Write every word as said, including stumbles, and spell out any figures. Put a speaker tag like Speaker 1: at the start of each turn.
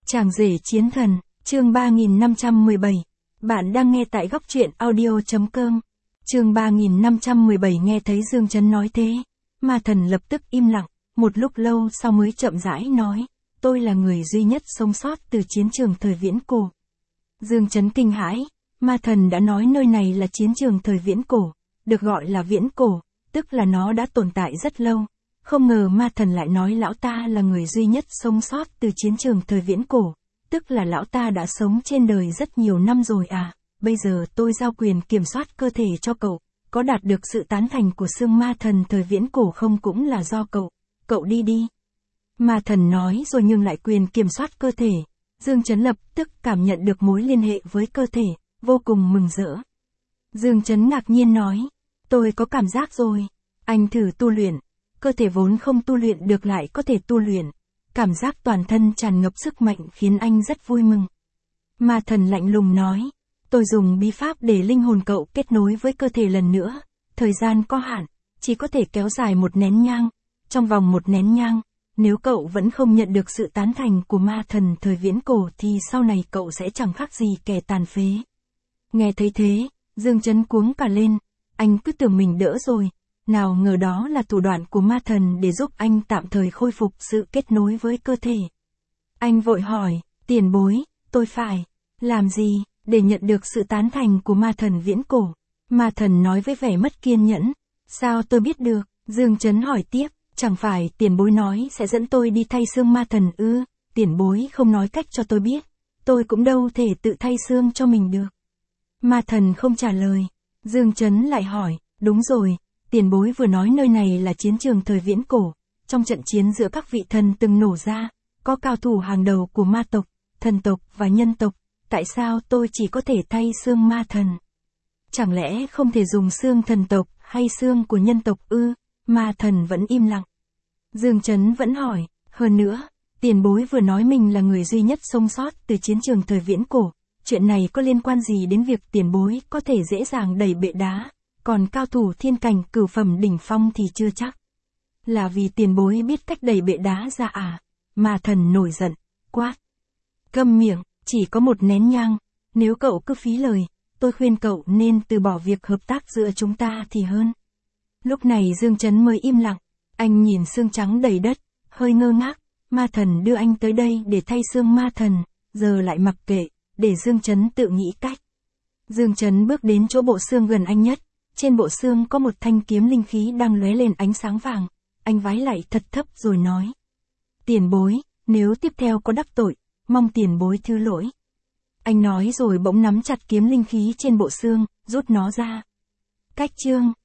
Speaker 1: Chàng rể chiến thần, chương ba nghìn năm trăm mười bảy. Bạn đang nghe tại góc truyện audio chấm com. Chương ba nghìn năm trăm mười bảy. Nghe thấy Dương Chấn nói thế, Ma Thần lập tức im lặng, một lúc lâu sau mới chậm rãi nói, tôi là người duy nhất sống sót từ chiến trường thời viễn cổ. Dương Chấn kinh hãi, Ma Thần đã nói nơi này là chiến trường thời viễn cổ, được gọi là viễn cổ, tức là nó đã tồn tại rất lâu. Không ngờ Ma Thần lại nói lão ta là người duy nhất sống sót từ chiến trường thời viễn cổ, tức là lão ta đã sống trên đời rất nhiều năm rồi à, bây giờ tôi giao quyền kiểm soát cơ thể cho cậu, có đạt được sự tán thành của xương Ma Thần thời viễn cổ không cũng là do cậu, cậu đi đi. Ma Thần nói rồi nhưng lại quyền kiểm soát cơ thể, Dương Chấn lập tức cảm nhận được mối liên hệ với cơ thể, vô cùng mừng rỡ. Dương Chấn ngạc nhiên nói, tôi có cảm giác rồi, anh thử tu luyện. Cơ thể vốn không tu luyện được lại có thể tu luyện. Cảm giác toàn thân tràn ngập sức mạnh khiến anh rất vui mừng. Ma Thần lạnh lùng nói, tôi dùng bí pháp để linh hồn cậu kết nối với cơ thể lần nữa. Thời gian có hạn, chỉ có thể kéo dài một nén nhang. Trong vòng một nén nhang, nếu cậu vẫn không nhận được sự tán thành của Ma Thần thời viễn cổ thì sau này cậu sẽ chẳng khác gì kẻ tàn phế. Nghe thấy thế, Dương Chấn cuống cả lên, anh cứ tưởng mình đỡ rồi. Nào ngờ đó là thủ đoạn của Ma Thần để giúp anh tạm thời khôi phục sự kết nối với cơ thể. Anh vội hỏi, tiền bối, tôi phải làm gì để nhận được sự tán thành của Ma Thần viễn cổ? Ma Thần nói với vẻ mất kiên nhẫn, sao tôi biết được? Dương Chấn hỏi tiếp, chẳng phải tiền bối nói sẽ dẫn tôi đi thay xương Ma Thần ư? Tiền bối không nói cách cho tôi biết, tôi cũng đâu thể tự thay xương cho mình được. Ma Thần không trả lời. Dương Chấn lại hỏi, đúng rồi. Tiền bối vừa nói nơi này là chiến trường thời viễn cổ, trong trận chiến giữa các vị thần từng nổ ra, có cao thủ hàng đầu của ma tộc, thần tộc và nhân tộc, tại sao tôi chỉ có thể thay xương Ma Thần? Chẳng lẽ không thể dùng xương thần tộc hay xương của nhân tộc ư? Ma Thần vẫn im lặng. Dương Chấn vẫn hỏi, hơn nữa, tiền bối vừa nói mình là người duy nhất sống sót từ chiến trường thời viễn cổ, chuyện này có liên quan gì đến việc tiền bối có thể dễ dàng đẩy bệ đá? Còn cao thủ thiên cảnh cửu phẩm đỉnh phong thì chưa chắc. Là vì tiền bối biết cách đẩy bệ đá ra à? Ma Thần nổi giận, quát. Câm miệng, chỉ có một nén nhang, nếu cậu cứ phí lời, tôi khuyên cậu nên từ bỏ việc hợp tác giữa chúng ta thì hơn. Lúc này Dương Chấn mới im lặng, anh nhìn xương trắng đầy đất, hơi ngơ ngác, Ma Thần đưa anh tới đây để thay xương Ma Thần, giờ lại mặc kệ, để Dương Chấn tự nghĩ cách. Dương Chấn bước đến chỗ bộ xương gần anh nhất. Trên bộ xương có một thanh kiếm linh khí đang lóe lên ánh sáng vàng, anh vái lại thật thấp rồi nói. Tiền bối, nếu tiếp theo có đắc tội, mong tiền bối thứ lỗi. Anh nói rồi bỗng nắm chặt kiếm linh khí trên bộ xương, rút nó ra. Cách chương